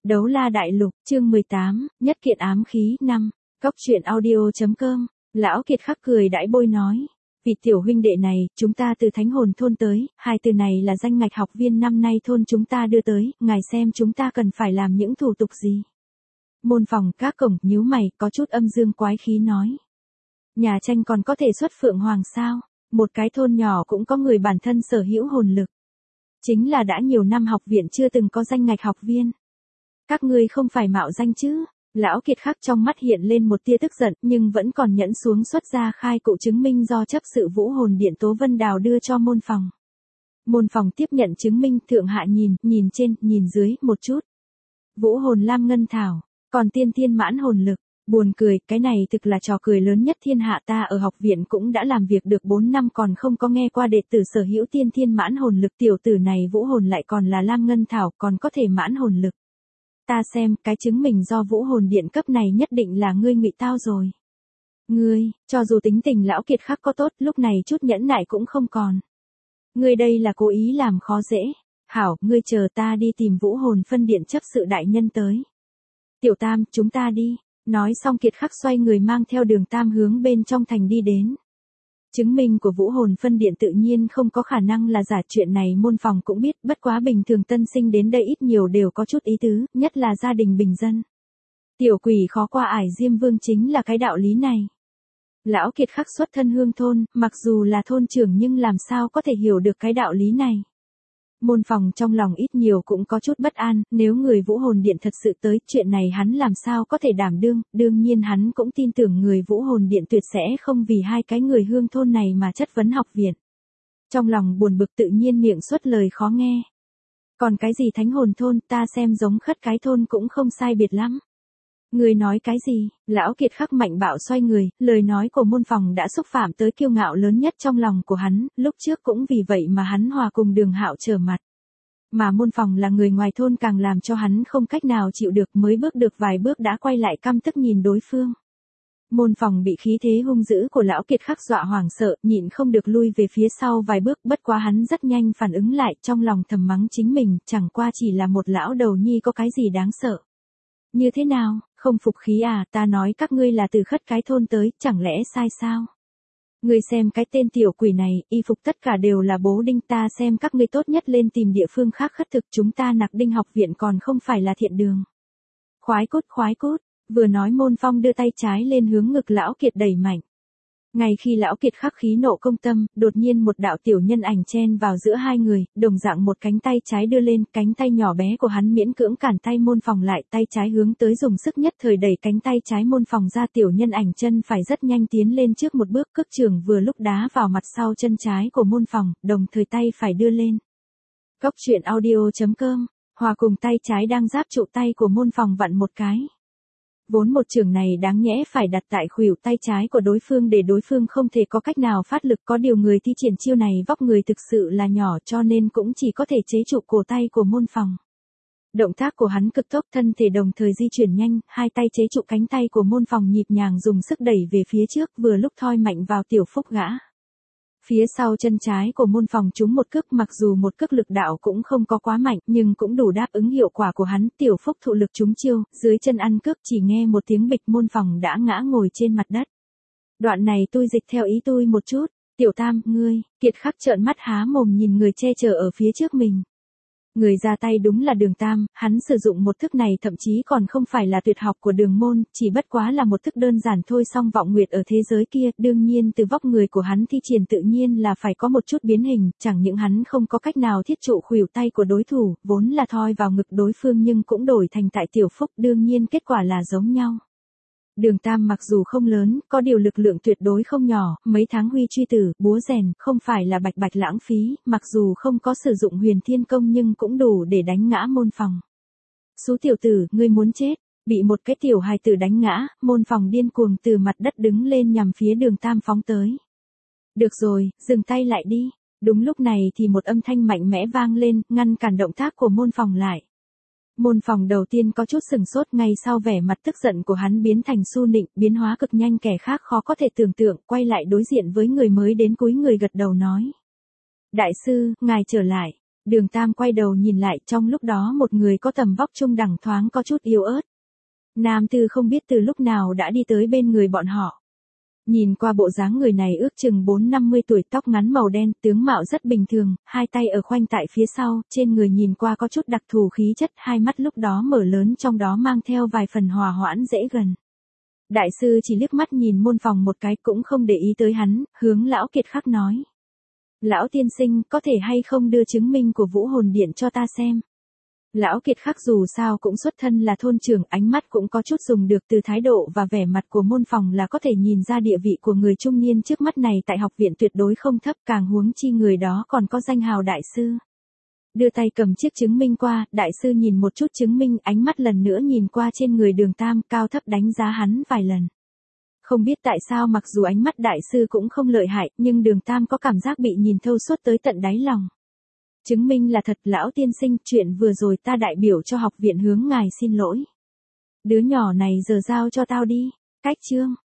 Đấu la đại lục, chương 18, nhất kiện ám khí, 5. Cóc truyện audio.com. Lão Kiệt khắc cười đãi bôi nói. Vị tiểu huynh đệ này, chúng ta từ Thánh Hồn thôn tới, hai từ này là danh ngạch học viên năm nay thôn chúng ta đưa tới, ngài xem chúng ta cần phải làm những thủ tục gì. Môn phòng các cổng nhíu mày, có chút âm dương quái khí nói. Nhà tranh còn có thể xuất phượng hoàng sao, một cái thôn nhỏ cũng có người bản thân sở hữu hồn lực. Chính là đã nhiều năm học viện chưa từng có danh ngạch học viên. Các ngươi không phải mạo danh chứ? Lão Kiệt khắc trong mắt hiện lên một tia tức giận, nhưng vẫn còn nhẫn xuống xuất ra khai cụ chứng minh do chấp sự Vũ Hồn Điện Tố Vân Đào đưa cho môn phòng. Môn phòng tiếp nhận chứng minh, thượng hạ nhìn trên, nhìn dưới, một chút. Vũ Hồn Lam Ngân Thảo, còn tiên thiên mãn hồn lực. Buồn cười, cái này thực là trò cười lớn nhất thiên hạ, ta ở học viện cũng đã làm việc được 4 năm còn không có nghe qua đệ tử sở hữu tiên thiên mãn hồn lực, tiểu tử này Vũ Hồn lại còn là Lam Ngân Thảo, còn có thể mãn hồn lực. Ta xem, cái chứng minh do Vũ Hồn Điện cấp này nhất định là ngươi ngụy tao rồi. Ngươi, cho dù tính tình Lão Kiệt khắc có tốt, lúc này chút nhẫn nại cũng không còn. Ngươi đây là cố ý làm khó dễ. Hảo, ngươi chờ ta đi tìm Vũ Hồn phân điện chấp sự đại nhân tới. Tiểu Tam, chúng ta đi. Nói xong Kiệt khắc xoay người mang theo Đường Tam hướng bên trong thành đi đến. Chứng minh của Vũ Hồn phân điện tự nhiên không có khả năng là giả, chuyện này môn phòng cũng biết, bất quá bình thường tân sinh đến đây ít nhiều đều có chút ý tứ, nhất là gia đình bình dân. Tiểu quỷ khó qua ải Diêm Vương chính là cái đạo lý này. Lão Kiệt khắc xuất thân hương thôn, mặc dù là thôn trưởng nhưng làm sao có thể hiểu được cái đạo lý này. Môn phòng trong lòng ít nhiều cũng có chút bất an, nếu người Vũ Hồn Điện thật sự tới, chuyện này hắn làm sao có thể đảm đương, đương nhiên hắn cũng tin tưởng người Vũ Hồn Điện tuyệt sẽ không vì hai cái người hương thôn này mà chất vấn học viện. Trong lòng buồn bực tự nhiên miệng xuất lời khó nghe. Còn cái gì Thánh Hồn thôn, ta xem giống khất cái thôn cũng không sai biệt lắm. Người nói cái gì? Lão Kiệt khắc mạnh bạo xoay người, lời nói của môn phòng đã xúc phạm tới kiêu ngạo lớn nhất trong lòng của hắn, lúc trước cũng vì vậy mà hắn hòa cùng Đường Hạo trở mặt. Mà môn phòng là người ngoài thôn càng làm cho hắn không cách nào chịu được, mới bước được vài bước đã quay lại căm tức nhìn đối phương. Môn phòng bị khí thế hung dữ của Lão Kiệt khắc dọa hoảng sợ, nhịn không được lui về phía sau vài bước, bất quá hắn rất nhanh phản ứng lại, trong lòng thầm mắng chính mình, chẳng qua chỉ là một lão đầu nhi có cái gì đáng sợ. Như thế nào, không phục khí à, ta nói các ngươi là từ khất cái thôn tới, chẳng lẽ sai sao? Ngươi xem cái tên tiểu quỷ này, y phục tất cả đều là bố đinh, ta xem các ngươi tốt nhất lên tìm địa phương khác khất thực, chúng ta Nặc Đinh học viện còn không phải là thiện đường. Khoái cốt, vừa nói môn phong đưa tay trái lên hướng ngực Lão Kiệt đẩy mạnh. Ngay khi Lão Kiệt khắc khí nộ công tâm, đột nhiên một đạo tiểu nhân ảnh chen vào giữa hai người, đồng dạng một cánh tay trái đưa lên, cánh tay nhỏ bé của hắn miễn cưỡng cản tay môn phòng lại, tay trái hướng tới dùng sức nhất thời đẩy cánh tay trái môn phòng ra, tiểu nhân ảnh chân phải rất nhanh tiến lên trước một bước, cước trường vừa lúc đá vào mặt sau chân trái của môn phòng, đồng thời tay phải đưa lên. Cóc truyện audio.com, hòa cùng tay trái đang giáp trụ tay của môn phòng vặn một cái. Vốn một trường này đáng nhẽ phải đặt tại khuỷu tay trái của đối phương để đối phương không thể có cách nào phát lực, có điều người thi triển chiêu này vóc người thực sự là nhỏ cho nên cũng chỉ có thể chế trụ cổ tay của môn phòng. Động tác của hắn cực tốc, thân thể đồng thời di chuyển nhanh, hai tay chế trụ cánh tay của môn phòng nhịp nhàng dùng sức đẩy về phía trước, vừa lúc thoi mạnh vào tiểu phúc gã. Phía sau chân trái của môn phòng trúng một cước, mặc dù một cước lực đạo cũng không có quá mạnh nhưng cũng đủ đáp ứng hiệu quả của hắn, tiểu phúc thụ lực trúng chiêu, dưới chân ăn cước, chỉ nghe một tiếng bịch, môn phòng đã ngã ngồi trên mặt đất. Đoạn này tôi dịch theo ý tôi một chút, Tiểu Tam, ngươi, Kiệt khắc trợn mắt há mồm nhìn người che chở ở phía trước mình. Người ra tay đúng là Đường Tam, hắn sử dụng một thức này thậm chí còn không phải là tuyệt học của Đường môn, chỉ bất quá là một thức đơn giản thôi, song vọng nguyệt ở thế giới kia, đương nhiên từ vóc người của hắn thi triển tự nhiên là phải có một chút biến hình, chẳng những hắn không có cách nào thiết trụ khuỷu tay của đối thủ, vốn là thoi vào ngực đối phương nhưng cũng đổi thành tại tiểu phúc, đương nhiên kết quả là giống nhau. Đường Tam mặc dù không lớn, có điều lực lượng tuyệt đối không nhỏ, mấy tháng huy truy tử, búa rèn, không phải là bạch bạch lãng phí, mặc dù không có sử dụng huyền thiên công nhưng cũng đủ để đánh ngã môn phòng. Xú tiểu tử, ngươi muốn chết, bị một cái tiểu hài tử đánh ngã, môn phòng điên cuồng từ mặt đất đứng lên nhằm phía Đường Tam phóng tới. Được rồi, dừng tay lại đi. Đúng lúc này thì một âm thanh mạnh mẽ vang lên, ngăn cản động tác của môn phòng lại. Môn phòng đầu tiên có chút sừng sốt, ngay sau vẻ mặt tức giận của hắn biến thành su nịnh, biến hóa cực nhanh, kẻ khác khó có thể tưởng tượng, quay lại đối diện với người mới đến cúi người gật đầu nói. Đại sư, ngài trở lại. Đường Tam quay đầu nhìn lại, trong lúc đó một người có tầm vóc trung đẳng thoáng có chút yếu ớt. Nam Tư không biết từ lúc nào đã đi tới bên người bọn họ. Nhìn qua bộ dáng người này ước chừng 4-50 tuổi, tóc ngắn màu đen, tướng mạo rất bình thường, hai tay ở khoanh tại phía sau, trên người nhìn qua có chút đặc thù khí chất, hai mắt lúc đó mở lớn trong đó mang theo vài phần hòa hoãn dễ gần. Đại sư chỉ liếc mắt nhìn Môn Phòng một cái cũng không để ý tới hắn, hướng Lão Kiệt Khắc nói. Lão tiên sinh, có thể hay không đưa chứng minh của Vũ Hồn Điện cho ta xem? Lão Kiệt Khắc dù sao cũng xuất thân là thôn trưởng, ánh mắt cũng có chút dùng được, từ thái độ và vẻ mặt của Môn Phòng là có thể nhìn ra địa vị của người trung niên trước mắt này tại học viện tuyệt đối không thấp, càng huống chi người đó còn có danh hào đại sư. Đưa tay cầm chiếc chứng minh qua, đại sư nhìn một chút chứng minh, ánh mắt lần nữa nhìn qua trên người Đường Tam, cao thấp đánh giá hắn vài lần. Không biết tại sao mặc dù ánh mắt đại sư cũng không lợi hại, nhưng Đường Tam có cảm giác bị nhìn thâu suốt tới tận đáy lòng. Chứng minh là thật, lão tiên sinh, chuyện vừa rồi ta đại biểu cho học viện hướng ngài xin lỗi. Đứa nhỏ này giờ giao cho tao đi. Cách chương.